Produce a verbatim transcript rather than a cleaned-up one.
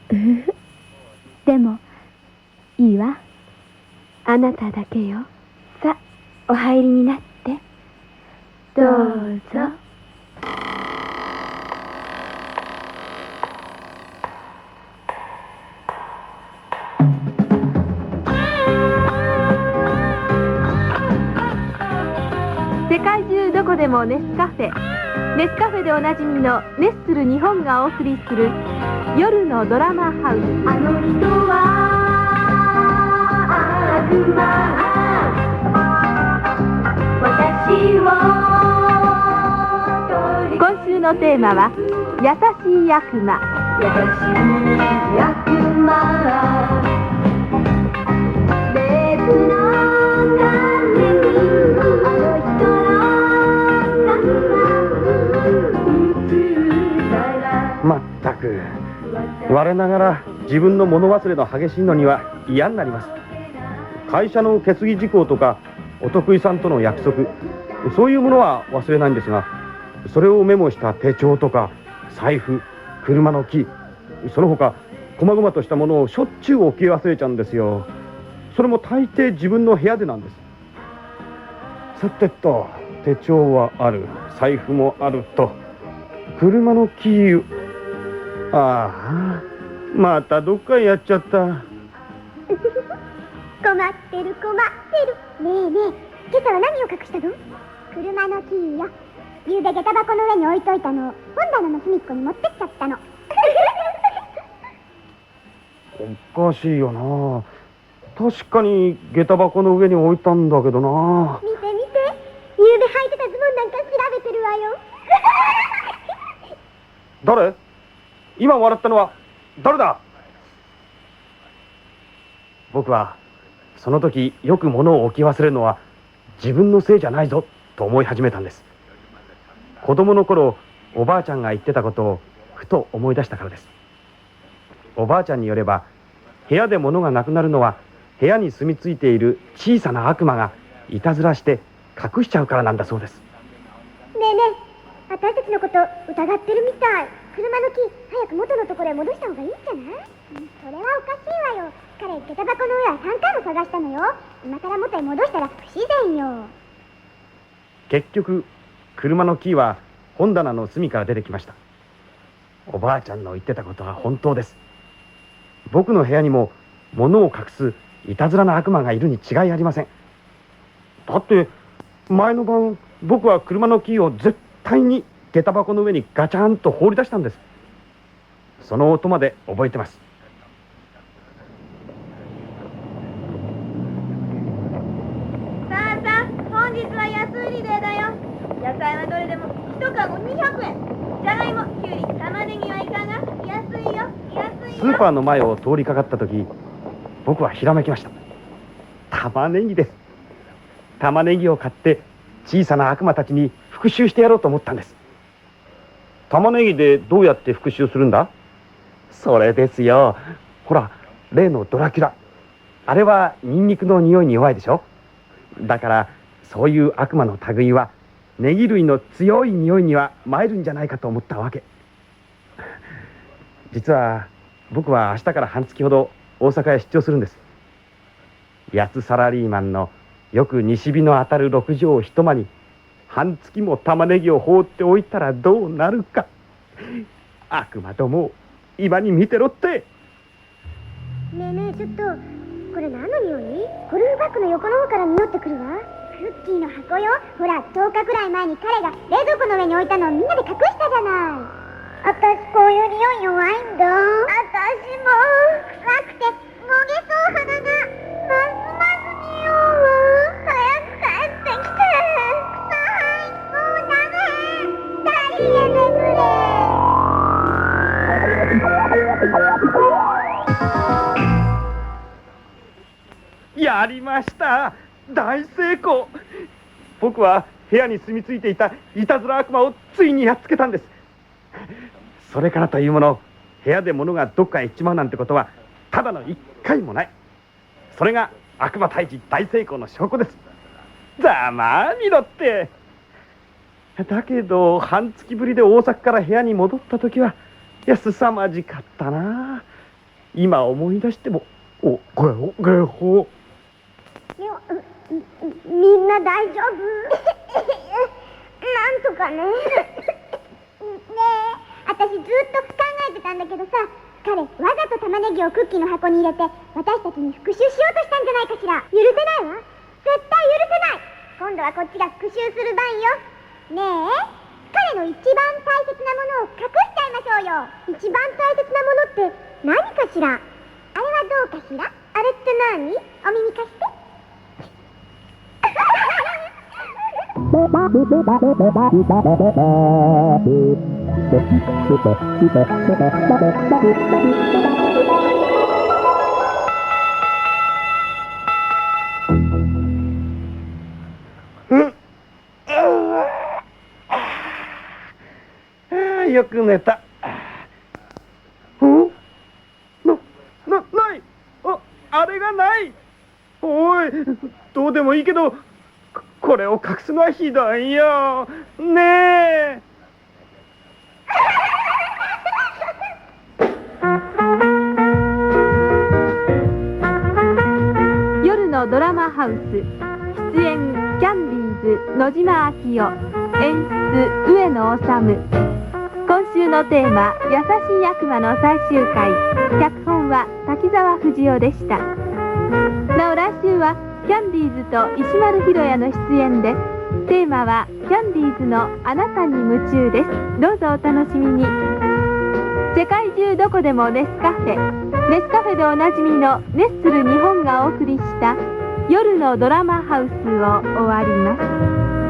でもいいわ。あなただけよ。さあお入りになって。どうぞ。世界中どこでもネスカフェ。ネスカフェでおなじみのネッスル日本がお送りする夜のドラマハウス。あの人は悪魔、私を。今週のテーマは優しい悪魔。優しい悪魔、別のためにあの人のまったく我ながら自分の物忘れの激しいのには嫌になります。会社の決議事項とかお得意さんとの約束、そういうものは忘れないんですが、それをメモした手帳とか財布、車のキー、その他細々としたものをしょっちゅう置き忘れちゃうんですよ。それも大抵自分の部屋でなんです。さてと、手帳はある、財布もあると、車のキー、ああ、またどっかへやっちゃった。 困ってる困ってる。ねえねえ、今朝は何を隠したの？車のキーよ。ゆうべ下駄箱の上に置いといたのを本棚の隅っこに持ってっちゃったの。 おかしいよな。確かに下駄箱の上に置いたんだけどな。 見て見て、ゆうべ履いてたズボンなんか調べてるわよ。 誰？今笑ったのは誰だ？僕はその時よく物を置き忘れるのは自分のせいじゃないぞと思い始めたんです。子供の頃おばあちゃんが言ってたことをふと思い出したからです。おばあちゃんによれば、部屋で物がなくなるのは部屋に住み着いている小さな悪魔がいたずらして隠しちゃうからなんだそうです。 ねえねえ、私たちのこと疑ってるみたい。車のキー早く元のところへ戻した方がいいんじゃない？それはおかしいわよ。彼下駄箱の上はさんかいも探したのよ。今から元へ戻したら不自然よ。 結局車のキーは本棚の隅から出てきました。おばあちゃんの言ってたことは本当です。僕の部屋にも物を隠すいたずらな悪魔がいるに違いありません。だって前の晩僕は車のキーを絶対に下駄箱の上にガチャンと放り出したんです。その音まで覚えてます。 さあさあ、本日は安売りデーだよ。野菜はどれでも一かごにひゃくえん。じゃがいも、きゅうり、玉ねぎはいかが？安いよ、安いよ。 スーパーの前を通りかかった時、僕はひらめきました。玉ねぎです。玉ねぎを買って小さな悪魔たちに復讐してやろうと思ったんです。玉ねぎでどうやって復讐するんだ？それですよ。ほら、例のドラキュラ、あれはニンニクの匂いに弱いでしょ。だからそういう悪魔の類はネギ類の強い匂いには参るんじゃないかと思ったわけ。実は僕は明日から半月ほど大阪へ出張するんです。安サラリーマンのよく西日の当たる六畳を一間に半月も玉ねぎを放っておいたらどうなるか。悪魔ども今に見てろって。 ねえねえ、ちょっとこれ何の匂い？ゴルフバッグの横の方から匂ってくるわ。クッキーの箱よ。ほら、とおかくらい前に彼が冷蔵庫の上に置いたのをみんなで隠したじゃない。私こういう匂い弱いんだ。私も臭くてもげそう鼻がますます匂うわ。早く帰ってきて。臭い、もうダメ。ダリへ巡れ。やりました。大成功。僕は部屋に住み着いていたいたずら悪魔をついにやっつけたんです。それからというもの、部屋で物がどっかへ行っちまうなんてことはただの一回もない。それが悪魔退治大成功の証拠です。ざまあみろって。だけど半月ぶりで大阪から部屋に戻った時は、いや、凄まじかったな。 今思い出してもおこれおこれほみんな大丈夫なんとかね。ねえ、私ずっと考えてたんだけどさ、彼わざと玉ねぎをクッキーの箱に入れて私たちに復讐しようとしたんじゃないかしら。許せないわ、絶対許せない。今度はこっちが復讐する番よ。ねえ、彼の一番大切なものを隠しちゃいましょうよ。一番大切なものって何かしら。あれはどうかしら。あれって何？お耳貸して。 よく寝た。おな、な、ない。あ、あれがない。おい、どうでもいいけど、これを隠すのはひどいよ。ねえ。 夜のドラマハウス、出演キャンディーズ野島明夫、演出上野治。今週のテーマ「優しい悪魔」の最終回、脚本は滝沢富士夫でした。なお来週はキャンディーズと石丸ひろやの出演で、テーマはキャンディーズのあなたに夢中です。どうぞお楽しみに。世界中どこでもネスカフェ、ネスカフェでおなじみのネッスル日本がお送りした夜のドラマハウスを終わります。